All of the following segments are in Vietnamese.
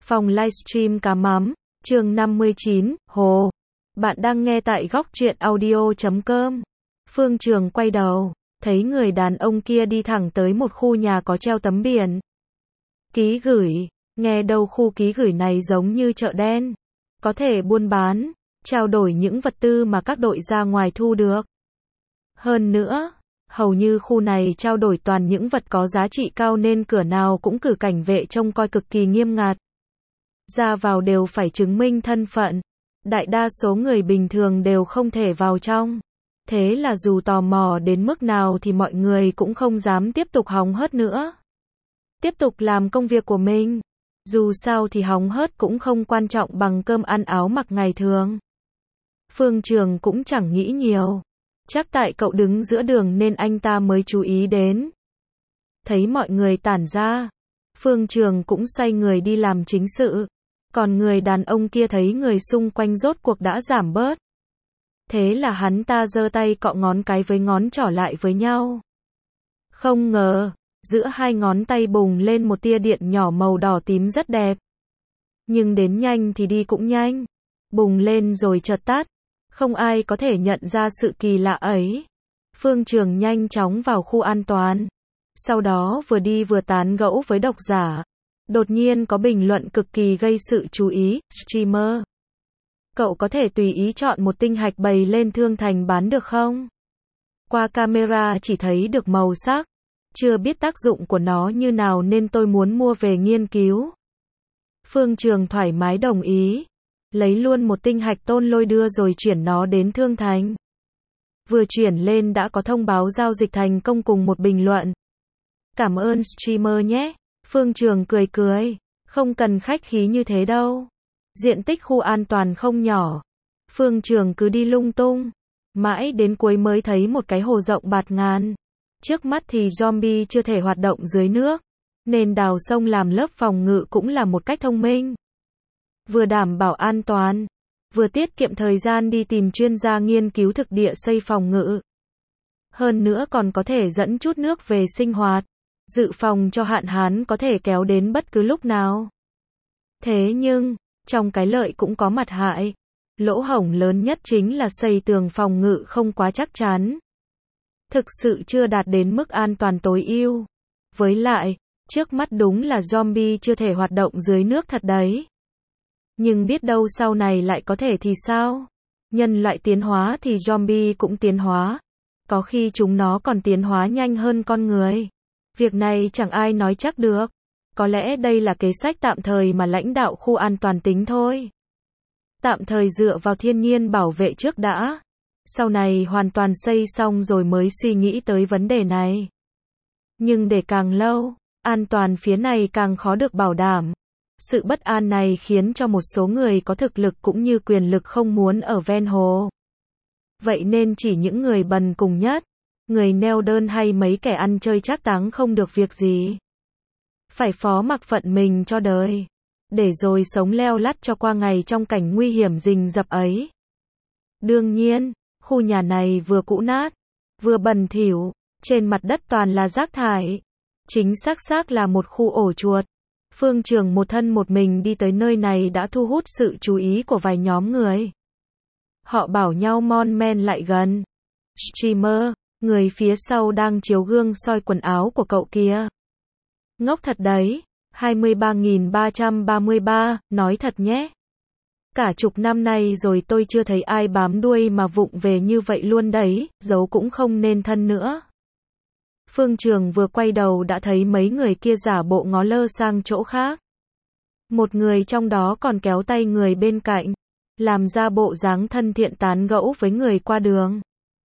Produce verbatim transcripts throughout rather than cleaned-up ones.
Phòng livestream cá mắm, chương năm mươi chín, Hồ. Bạn đang nghe tại góc truyện audio chấm com. Phương Trường quay đầu, thấy người đàn ông kia đi thẳng tới một khu nhà có treo tấm biển. Ký gửi, nghe đâu khu ký gửi này giống như chợ đen. Có thể buôn bán, trao đổi những vật tư mà các đội ra ngoài thu được. Hơn nữa, hầu như khu này trao đổi toàn những vật có giá trị cao nên cửa nào cũng cử cảnh vệ trông coi cực kỳ nghiêm ngặt. Ra vào đều phải chứng minh thân phận. Đại đa số người bình thường đều không thể vào trong. Thế là dù tò mò đến mức nào thì mọi người cũng không dám tiếp tục hóng hớt nữa. Tiếp tục làm công việc của mình. Dù sao thì hóng hớt cũng không quan trọng bằng cơm ăn áo mặc ngày thường. Phương Trường cũng chẳng nghĩ nhiều. Chắc tại cậu đứng giữa đường nên anh ta mới chú ý đến. Thấy mọi người tản ra, Phương Trường cũng xoay người đi làm chính sự. Còn người đàn ông kia thấy người xung quanh rốt cuộc đã giảm bớt. Thế là hắn ta giơ tay cọ ngón cái với ngón trỏ lại với nhau. Không ngờ, giữa hai ngón tay bùng lên một tia điện nhỏ màu đỏ tím rất đẹp. Nhưng đến nhanh thì đi cũng nhanh. Bùng lên rồi chợt tắt. Không ai có thể nhận ra sự kỳ lạ ấy. Phương Trường nhanh chóng vào khu an toàn. Sau đó vừa đi vừa tán gẫu với độc giả. Đột nhiên có bình luận cực kỳ gây sự chú ý, streamer. Cậu có thể tùy ý chọn một tinh hạch bày lên thương thành bán được không? Qua camera chỉ thấy được màu sắc. Chưa biết tác dụng của nó như nào nên tôi muốn mua về nghiên cứu. Phương Trường thoải mái đồng ý. Lấy luôn một tinh hạch tôn lôi đưa rồi chuyển nó đến thương thành. Vừa chuyển lên đã có thông báo giao dịch thành công cùng một bình luận. Cảm ơn streamer nhé. Phương Trường cười cười. Không cần khách khí như thế đâu. Diện tích khu an toàn không nhỏ. Phương Trường cứ đi lung tung. Mãi đến cuối mới thấy một cái hồ rộng bạt ngàn. Trước mắt thì zombie chưa thể hoạt động dưới nước. Nên đào sông làm lớp phòng ngự cũng là một cách thông minh. Vừa đảm bảo an toàn, vừa tiết kiệm thời gian đi tìm chuyên gia nghiên cứu thực địa xây phòng ngự. Hơn nữa còn có thể dẫn chút nước về sinh hoạt, dự phòng cho hạn hán có thể kéo đến bất cứ lúc nào. Thế nhưng, trong cái lợi cũng có mặt hại. Lỗ hổng lớn nhất chính là xây tường phòng ngự không quá chắc chắn. Thực sự chưa đạt đến mức an toàn tối ưu. Với lại, trước mắt đúng là zombie chưa thể hoạt động dưới nước thật đấy. Nhưng biết đâu sau này lại có thể thì sao? Nhân loại tiến hóa thì zombie cũng tiến hóa. Có khi chúng nó còn tiến hóa nhanh hơn con người. Việc này chẳng ai nói chắc được. Có lẽ đây là kế sách tạm thời mà lãnh đạo khu an toàn tính thôi. Tạm thời dựa vào thiên nhiên bảo vệ trước đã. Sau này hoàn toàn xây xong rồi mới suy nghĩ tới vấn đề này. Nhưng để càng lâu, an toàn phía này càng khó được bảo đảm. Sự bất an này khiến cho một số người có thực lực cũng như quyền lực không muốn ở ven hồ. Vậy nên chỉ những người bần cùng nhất, người neo đơn hay mấy kẻ ăn chơi trác táng không được việc gì. Phải phó mặc phận mình cho đời. Để rồi sống leo lắt cho qua ngày trong cảnh nguy hiểm rình rập ấy. Đương nhiên, khu nhà này vừa cũ nát, vừa bẩn thỉu, trên mặt đất toàn là rác thải. Chính xác xác là một khu ổ chuột. Phương Trường một thân một mình đi tới nơi này đã thu hút sự chú ý của vài nhóm người. Họ bảo nhau mon men lại gần. Streamer, người phía sau đang chiếu gương soi quần áo của cậu kia. Ngốc thật đấy, hai mươi ba nghìn ba trăm ba mươi ba, nói thật nhé. Cả chục năm nay rồi tôi chưa thấy ai bám đuôi mà vụng về như vậy luôn đấy, giấu cũng không nên thân nữa. Phương Trường vừa quay đầu đã thấy mấy người kia giả bộ ngó lơ sang chỗ khác. Một người trong đó còn kéo tay người bên cạnh, làm ra bộ dáng thân thiện tán gẫu với người qua đường.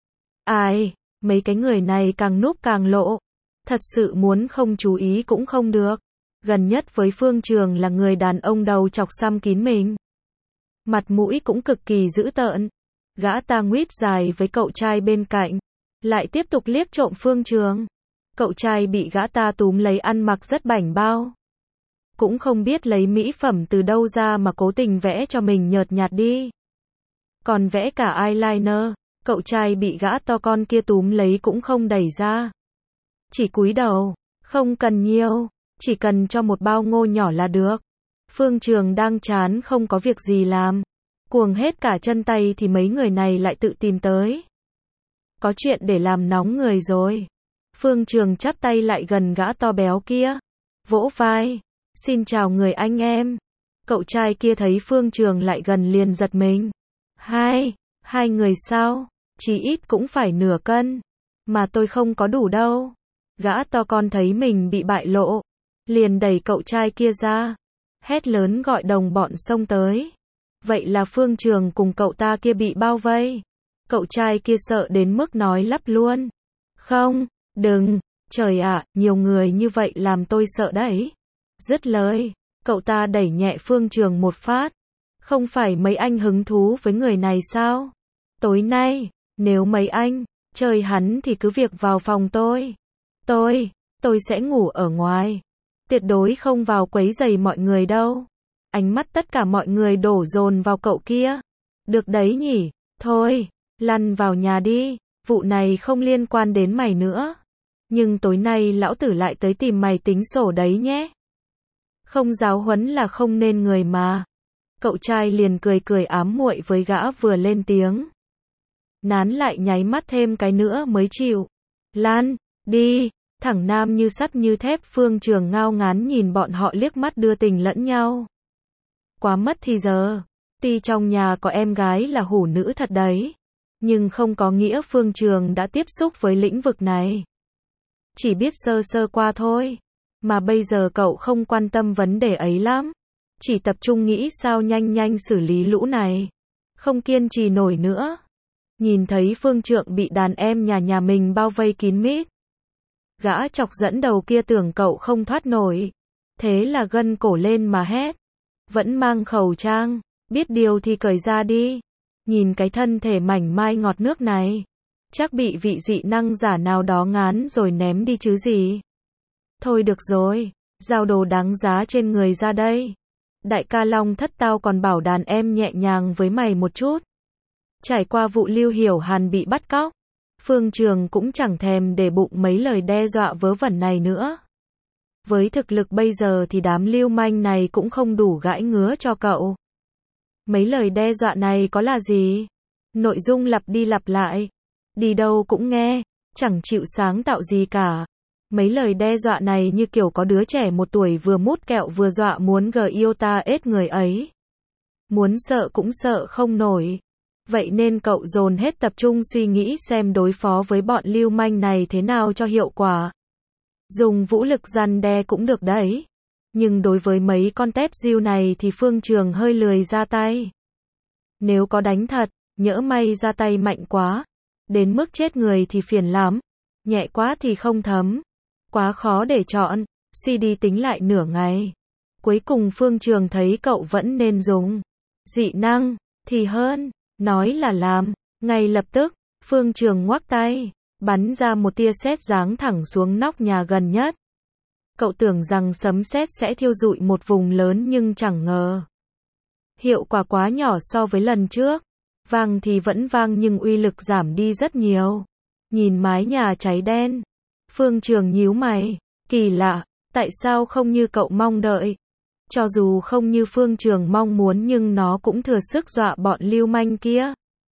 Ai, mấy cái người này càng núp càng lộ. Thật sự muốn không chú ý cũng không được. Gần nhất với Phương Trường là người đàn ông đầu chọc xăm kín mình. Mặt mũi cũng cực kỳ dữ tợn. Gã ta nguyết dài với cậu trai bên cạnh. Lại tiếp tục liếc trộm Phương Trường. Cậu trai bị gã ta túm lấy ăn mặc rất bảnh bao. Cũng không biết lấy mỹ phẩm từ đâu ra mà cố tình vẽ cho mình nhợt nhạt đi. Còn vẽ cả eyeliner, cậu trai bị gã to con kia túm lấy cũng không đẩy ra. Chỉ cúi đầu, không cần nhiều, chỉ cần cho một bao ngô nhỏ là được. Phương Trường đang chán không có việc gì làm, cuồng hết cả chân tay thì mấy người này lại tự tìm tới. Có chuyện để làm nóng người rồi. Phương Trường chắp tay lại gần gã to béo kia, vỗ vai, xin chào người anh em. Cậu trai kia thấy Phương Trường lại gần liền giật mình. Hai, hai người sao? Chí ít cũng phải nửa cân. Mà tôi không có đủ đâu. Gã to con thấy mình bị bại lộ, liền đẩy cậu trai kia ra, hét lớn gọi đồng bọn xông tới. Vậy là Phương Trường cùng cậu ta kia bị bao vây. Cậu trai kia sợ đến mức nói lắp luôn. Không, đừng, trời ạ, nhiều người như vậy làm tôi sợ đấy. Dứt lời, cậu ta đẩy nhẹ Phương Trường một phát. Không phải mấy anh hứng thú với người này sao? Tối nay, nếu mấy anh chơi hắn thì cứ việc vào phòng tôi. Tôi, tôi sẽ ngủ ở ngoài. Tuyệt đối không vào quấy rầy mọi người đâu. Ánh mắt tất cả mọi người đổ dồn vào cậu kia. Được đấy nhỉ, thôi, lăn vào nhà đi, vụ này không liên quan đến mày nữa. Nhưng tối nay lão tử lại tới tìm mày tính sổ đấy nhé. Không giáo huấn là không nên người mà. Cậu trai liền cười cười ám muội với gã vừa lên tiếng. Nán lại nháy mắt thêm cái nữa mới chịu. Lan, đi, thẳng nam như sắt như thép. Phương Trường ngao ngán nhìn bọn họ liếc mắt đưa tình lẫn nhau. Quá mất thì giờ. Tuy trong nhà có em gái là hủ nữ thật đấy, nhưng không có nghĩa Phương Trường đã tiếp xúc với lĩnh vực này. Chỉ biết sơ sơ qua thôi. Mà bây giờ cậu không quan tâm vấn đề ấy lắm. Chỉ tập trung nghĩ sao nhanh nhanh xử lý lũ này. Không kiên trì nổi nữa. Nhìn thấy Phương Trượng bị đàn em nhà nhà mình bao vây kín mít. Gã chọc dẫn đầu kia tưởng cậu không thoát nổi. Thế là gân cổ lên mà hét. Vẫn mang khẩu trang, biết điều thì cởi ra đi. Nhìn cái thân thể mảnh mai ngọt nước này. Chắc bị vị dị năng giả nào đó ngán rồi ném đi chứ gì. Thôi được rồi, giao đồ đáng giá trên người ra đây. Đại ca Long Thất tao còn bảo đàn em nhẹ nhàng với mày một chút. Trải qua vụ Lưu Hiểu Hàn bị bắt cóc, Phương Trường cũng chẳng thèm để bụng mấy lời đe dọa vớ vẩn này nữa. Với thực lực bây giờ thì đám lưu manh này cũng không đủ gãi ngứa cho cậu. Mấy lời đe dọa này có là gì? Nội dung lặp đi lặp lại. Đi đâu cũng nghe, chẳng chịu sáng tạo gì cả. Mấy lời đe dọa này như kiểu có đứa trẻ một tuổi vừa mút kẹo vừa dọa muốn gờ yêu ta ết người ấy. Muốn sợ cũng sợ không nổi. Vậy nên cậu dồn hết tập trung suy nghĩ xem đối phó với bọn lưu manh này thế nào cho hiệu quả. Dùng vũ lực răn đe cũng được đấy. Nhưng đối với mấy con tép diêu này thì Phương Trường hơi lười ra tay. Nếu có đánh thật, nhỡ may ra tay mạnh quá. Đến mức chết người thì phiền lắm. Nhẹ quá thì không thấm. Quá khó để chọn. Suy đi tính lại nửa ngày. Cuối cùng Phương Trường thấy cậu vẫn nên dùng dị năng thì hơn. Nói là làm. Ngay lập tức, Phương Trường ngoắc tay, bắn ra một tia sét giáng thẳng xuống nóc nhà gần nhất. Cậu tưởng rằng sấm sét sẽ thiêu rụi một vùng lớn nhưng chẳng ngờ. Hiệu quả quá nhỏ so với lần trước. Vang thì vẫn vang nhưng uy lực giảm đi rất nhiều. Nhìn mái nhà cháy đen. Phương Trường nhíu mày. Kỳ lạ, tại sao không như cậu mong đợi? Cho dù không như Phương Trường mong muốn nhưng nó cũng thừa sức dọa bọn lưu manh kia.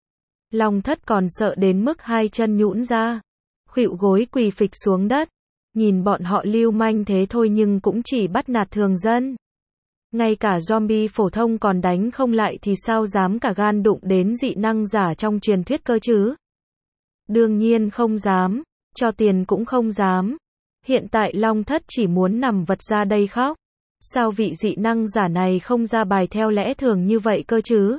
Long Thất còn sợ đến mức hai chân nhũn ra. Khuỵu gối quỳ phịch xuống đất. Nhìn bọn họ lưu manh thế thôi nhưng cũng chỉ bắt nạt thường dân. Ngay cả zombie phổ thông còn đánh không lại thì sao dám cả gan đụng đến dị năng giả trong truyền thuyết cơ chứ? Đương nhiên không dám, cho tiền cũng không dám. Hiện tại Long Thất chỉ muốn nằm vật ra đây khóc. Sao vị dị năng giả này không ra bài theo lẽ thường như vậy cơ chứ?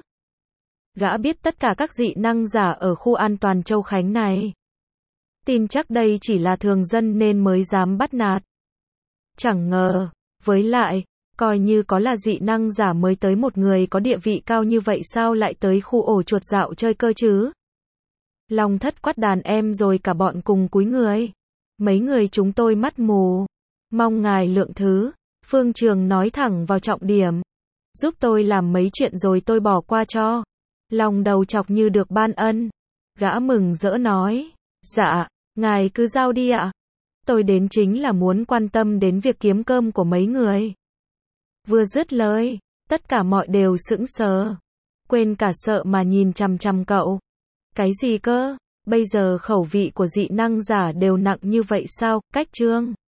Gã biết tất cả các dị năng giả ở khu an toàn Châu Khánh này. Tin chắc đây chỉ là thường dân nên mới dám bắt nạt. Chẳng ngờ, với lại, coi như có là dị năng giả mới tới một người có địa vị cao như vậy sao lại tới khu ổ chuột dạo chơi cơ chứ? Long Thất quát đàn em rồi cả bọn cùng cúi người. Mấy người chúng tôi mắt mù. Mong ngài lượng thứ. Phương Trường nói thẳng vào trọng điểm. Giúp tôi làm mấy chuyện rồi tôi bỏ qua cho. Lòng đầu chọc như được ban ân. Gã mừng rỡ nói. Dạ, ngài cứ giao đi ạ. Tôi đến chính là muốn quan tâm đến việc kiếm cơm của mấy người. Vừa dứt lời, tất cả mọi đều sững sờ. Quên cả sợ mà nhìn chằm chằm cậu. Cái gì cơ? Bây giờ khẩu vị của dị năng giả đều nặng như vậy sao? Cách Trương